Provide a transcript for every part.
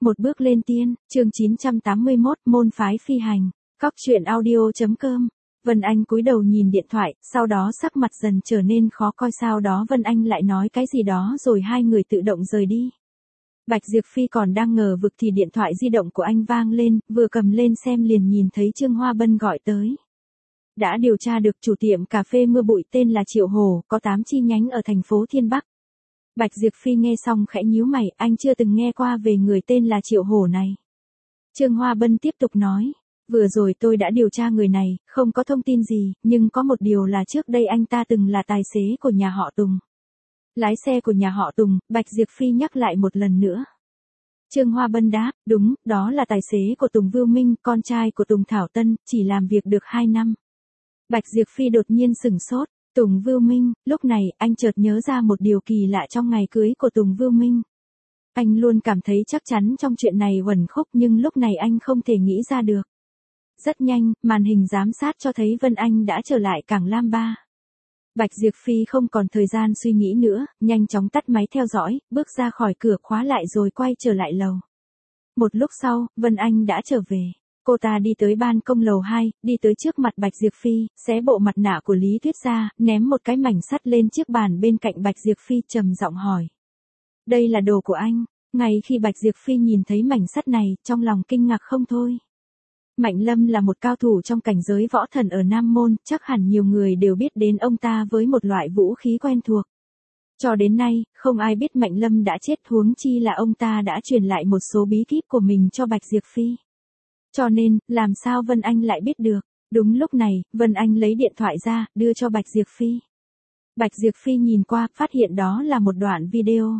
Một bước lên tiên, chương 981, môn phái phi hành. Cóc truyện audio.com. Vân Anh cúi đầu nhìn điện thoại, sau đó sắc mặt dần trở nên khó coi, sau đó Vân Anh lại nói cái gì đó rồi hai người tự động rời đi. Bạch Diệp Phi còn đang ngờ vực thì điện thoại di động của anh vang lên, vừa cầm lên xem liền nhìn thấy Trương Hoa Bân gọi tới. Đã điều tra được chủ tiệm cà phê mưa bụi tên là Triệu Hồ, có 8 chi nhánh ở thành phố Thiên Bắc. Bạch Diệp Phi nghe xong khẽ nhíu mày, anh chưa từng nghe qua về người tên là Triệu Hổ này. Trương Hoa Bân tiếp tục nói, vừa rồi tôi đã điều tra người này, không có thông tin gì, nhưng có một điều là trước đây anh ta từng là tài xế của nhà họ Tùng. Lái xe của nhà họ Tùng, Bạch Diệp Phi nhắc lại một lần nữa. Trương Hoa Bân đáp, đúng, đó là tài xế của Tùng Vưu Minh, con trai của Tùng Thảo Tân, chỉ làm việc được 2 năm. Bạch Diệp Phi đột nhiên sửng sốt. Tùng Vưu Minh, lúc này anh chợt nhớ ra một điều kỳ lạ trong ngày cưới của Tùng Vưu Minh. Anh luôn cảm thấy chắc chắn trong chuyện này uẩn khúc nhưng lúc này anh không thể nghĩ ra được. Rất nhanh, màn hình giám sát cho thấy Vân Anh đã trở lại cảng Lam Ba. Bạch Diệp Phi không còn thời gian suy nghĩ nữa, nhanh chóng tắt máy theo dõi, bước ra khỏi cửa khóa lại rồi quay trở lại lầu. Một lúc sau, Vân Anh đã trở về. Cô ta đi tới ban công lầu 2, đi tới trước mặt Bạch Diệp Phi, xé bộ mặt nạ của Lý Tuyết ra, ném một cái mảnh sắt lên chiếc bàn bên cạnh Bạch Diệp Phi, trầm giọng hỏi. Đây là đồ của anh. Ngay khi Bạch Diệp Phi nhìn thấy mảnh sắt này, trong lòng kinh ngạc không thôi. Mạnh Lâm là một cao thủ trong cảnh giới võ thần ở Nam Môn, chắc hẳn nhiều người đều biết đến ông ta với một loại vũ khí quen thuộc. Cho đến nay, không ai biết Mạnh Lâm đã chết, huống chi là ông ta đã truyền lại một số bí kíp của mình cho Bạch Diệp Phi. Cho nên, làm sao Vân Anh lại biết được? Đúng lúc này, Vân Anh lấy điện thoại ra, đưa cho Bạch Diệp Phi. Bạch Diệp Phi nhìn qua, phát hiện đó là một đoạn video.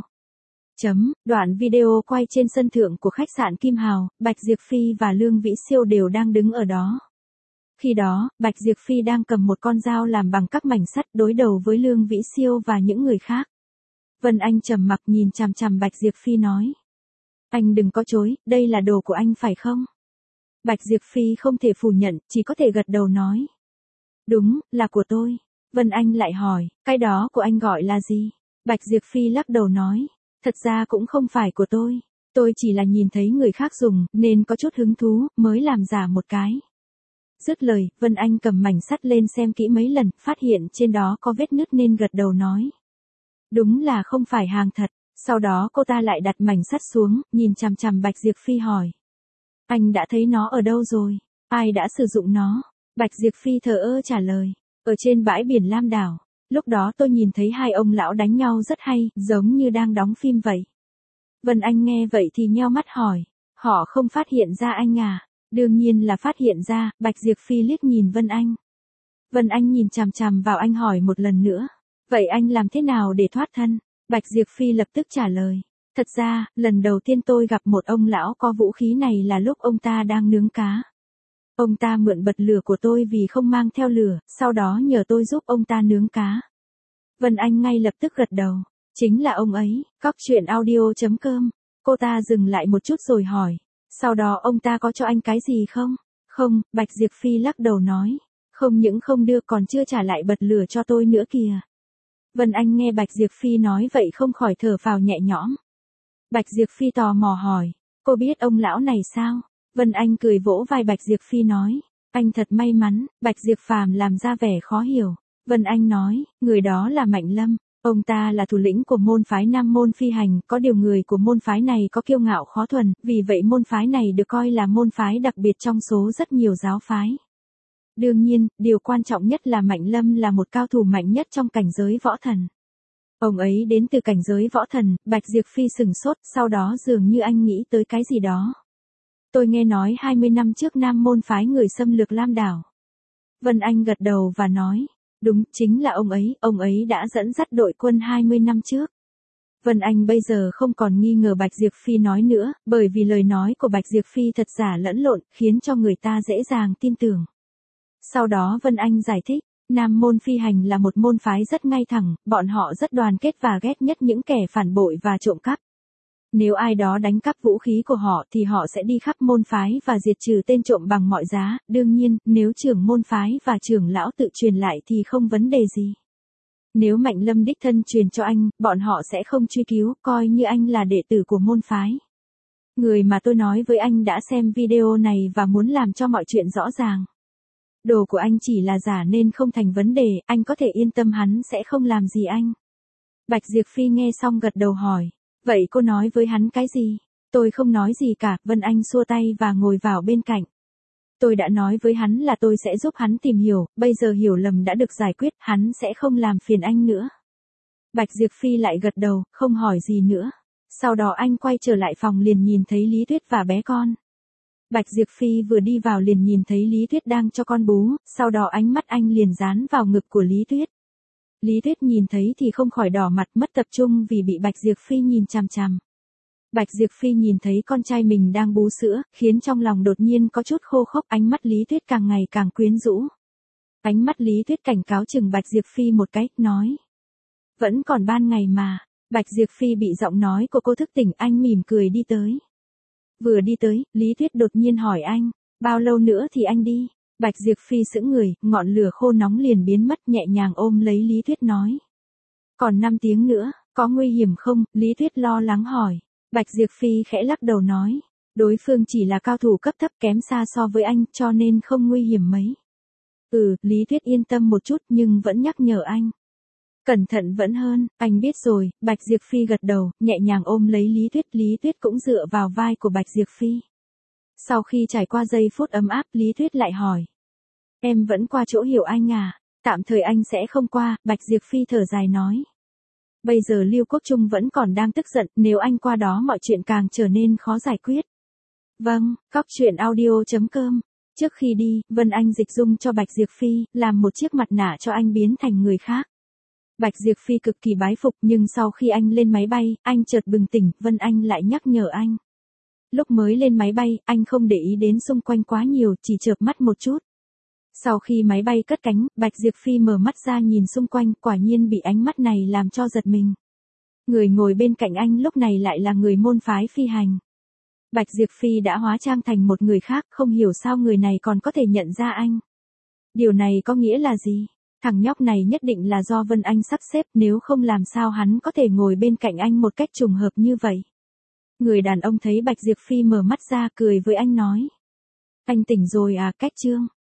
Đoạn video quay trên sân thượng của khách sạn Kim Hào, Bạch Diệp Phi và Lương Vĩ Siêu đều đang đứng ở đó. Khi đó, Bạch Diệp Phi đang cầm một con dao làm bằng các mảnh sắt đối đầu với Lương Vĩ Siêu và những người khác. Vân Anh trầm mặc nhìn chằm chằm Bạch Diệp Phi nói. Anh đừng có chối, đây là đồ của anh phải không? Bạch Diệp Phi không thể phủ nhận, chỉ có thể gật đầu nói. Đúng, là của tôi. Vân Anh lại hỏi, cái đó của anh gọi là gì? Bạch Diệp Phi lắc đầu nói, thật ra cũng không phải của tôi. Tôi chỉ là nhìn thấy người khác dùng, nên có chút hứng thú, mới làm giả một cái. Dứt lời, Vân Anh cầm mảnh sắt lên xem kỹ mấy lần, phát hiện trên đó có vết nứt nên gật đầu nói. Đúng là không phải hàng thật. Sau đó cô ta lại đặt mảnh sắt xuống, nhìn chằm chằm Bạch Diệp Phi hỏi. Anh đã thấy nó ở đâu rồi? Ai đã sử dụng nó? Bạch Diệp Phi thờ ơ trả lời. Ở trên bãi biển Lam Đảo. Lúc đó tôi nhìn thấy hai ông lão đánh nhau rất hay, giống như đang đóng phim vậy. Vân Anh nghe vậy thì nheo mắt hỏi. Họ không phát hiện ra anh à? Đương nhiên là phát hiện ra, Bạch Diệp Phi liếc nhìn Vân Anh. Vân Anh nhìn chằm chằm vào anh hỏi một lần nữa. Vậy anh làm thế nào để thoát thân? Bạch Diệp Phi lập tức trả lời. Thật ra, lần đầu tiên tôi gặp một ông lão có vũ khí này là lúc ông ta đang nướng cá. Ông ta mượn bật lửa của tôi vì không mang theo lửa, sau đó nhờ tôi giúp ông ta nướng cá. Vân Anh ngay lập tức gật đầu. Chính là ông ấy. Cóc truyện audio.com. Cô ta dừng lại một chút rồi hỏi. Sau đó ông ta có cho anh cái gì không? Không, Bạch Diệp Phi lắc đầu nói. Không những không đưa còn chưa trả lại bật lửa cho tôi nữa kìa. Vân Anh nghe Bạch Diệp Phi nói vậy không khỏi thở phào nhẹ nhõm. Bạch Diệp Phi tò mò hỏi, cô biết ông lão này sao? Vân Anh cười vỗ vai Bạch Diệp Phi nói, anh thật may mắn. Bạch Diệp Phàm làm ra vẻ khó hiểu. Vân Anh nói, người đó là Mạnh Lâm, ông ta là thủ lĩnh của môn phái Nam Môn Phi Hành, có điều người của môn phái này có kiêu ngạo khó thuần, vì vậy môn phái này được coi là môn phái đặc biệt trong số rất nhiều giáo phái. Đương nhiên, điều quan trọng nhất là Mạnh Lâm là một cao thủ mạnh nhất trong cảnh giới võ thần. Ông ấy đến từ cảnh giới võ thần. Bạch Diệp Phi sừng sốt, sau đó dường như anh nghĩ tới cái gì đó. Tôi nghe nói 20 năm trước Nam Môn phái người xâm lược Lam Đảo. Vân Anh gật đầu và nói, đúng, chính là ông ấy đã dẫn dắt đội quân 20 năm trước. Vân Anh bây giờ không còn nghi ngờ Bạch Diệp Phi nói nữa, bởi vì lời nói của Bạch Diệp Phi thật giả lẫn lộn, khiến cho người ta dễ dàng tin tưởng. Sau đó Vân Anh giải thích. Nam Môn Phi Hành là một môn phái rất ngay thẳng, bọn họ rất đoàn kết và ghét nhất những kẻ phản bội và trộm cắp. Nếu ai đó đánh cắp vũ khí của họ thì họ sẽ đi khắp môn phái và diệt trừ tên trộm bằng mọi giá, đương nhiên, nếu trưởng môn phái và trưởng lão tự truyền lại thì không vấn đề gì. Nếu Mạnh Lâm đích thân truyền cho anh, bọn họ sẽ không truy cứu, coi như anh là đệ tử của môn phái. Người mà tôi nói với anh đã xem video này và muốn làm cho mọi chuyện rõ ràng. Đồ của anh chỉ là giả nên không thành vấn đề, anh có thể yên tâm hắn sẽ không làm gì anh. Bạch Diệp Phi nghe xong gật đầu hỏi. Vậy cô nói với hắn cái gì? Tôi không nói gì cả, Vân Anh xua tay và ngồi vào bên cạnh. Tôi đã nói với hắn là tôi sẽ giúp hắn tìm hiểu, bây giờ hiểu lầm đã được giải quyết, hắn sẽ không làm phiền anh nữa. Bạch Diệp Phi lại gật đầu, không hỏi gì nữa. Sau đó anh quay trở lại phòng liền nhìn thấy Lý Tuyết và bé con. Bạch Diệp Phi vừa đi vào liền nhìn thấy Lý Tuyết đang cho con bú, sau đó ánh mắt anh liền dán vào ngực của Lý Tuyết. Lý Tuyết nhìn thấy thì không khỏi đỏ mặt mất tập trung vì bị Bạch Diệp Phi nhìn chằm chằm. Bạch Diệp Phi nhìn thấy con trai mình đang bú sữa, khiến trong lòng đột nhiên có chút khô khốc, ánh mắt Lý Tuyết càng ngày càng quyến rũ. Ánh mắt Lý Tuyết cảnh cáo chừng Bạch Diệp Phi một cái, nói. Vẫn còn ban ngày mà. Bạch Diệp Phi bị giọng nói của cô thức tỉnh, anh mỉm cười đi tới. Vừa đi tới, Lý Tuyết đột nhiên hỏi anh, bao lâu nữa thì anh đi? Bạch Diệp Phi sững người, ngọn lửa khô nóng liền biến mất, nhẹ nhàng ôm lấy Lý Tuyết nói. Còn 5 tiếng nữa, có nguy hiểm không? Lý Tuyết lo lắng hỏi. Bạch Diệp Phi khẽ lắc đầu nói. Đối phương chỉ là cao thủ cấp thấp kém xa so với anh, cho nên không nguy hiểm mấy. Lý Tuyết yên tâm một chút nhưng vẫn nhắc nhở anh. Cẩn thận vẫn hơn, anh biết rồi. Bạch Diệp Phi gật đầu, nhẹ nhàng ôm lấy Lý Tuyết cũng dựa vào vai của Bạch Diệp Phi. Sau khi trải qua giây phút ấm áp, Lý Tuyết lại hỏi. Em vẫn qua chỗ Hiểu Anh à? Tạm thời anh sẽ không qua, Bạch Diệp Phi thở dài nói. Bây giờ Lưu Quốc Trung vẫn còn đang tức giận, nếu anh qua đó mọi chuyện càng trở nên khó giải quyết. Vâng, coptruyện.audio.com. Trước khi đi, Vân Anh dịch dung cho Bạch Diệp Phi, làm một chiếc mặt nạ cho anh biến thành người khác. Bạch Diệp Phi cực kỳ bái phục, nhưng sau khi anh lên máy bay, anh chợt bừng tỉnh, Vân Anh lại nhắc nhở anh. Lúc mới lên máy bay, anh không để ý đến xung quanh quá nhiều, chỉ chợp mắt một chút. Sau khi máy bay cất cánh, Bạch Diệp Phi mở mắt ra nhìn xung quanh, quả nhiên bị ánh mắt này làm cho giật mình. Người ngồi bên cạnh anh lúc này lại là người môn phái phi hành. Bạch Diệp Phi đã hóa trang thành một người khác, không hiểu sao người này còn có thể nhận ra anh. Điều này có nghĩa là gì? Thằng nhóc này nhất định là do Vân Anh sắp xếp, nếu không làm sao hắn có thể ngồi bên cạnh anh một cách trùng hợp như vậy. Người đàn ông thấy Bạch Diệp Phi mở mắt ra cười với anh nói. Anh tỉnh rồi à, Cách Trương?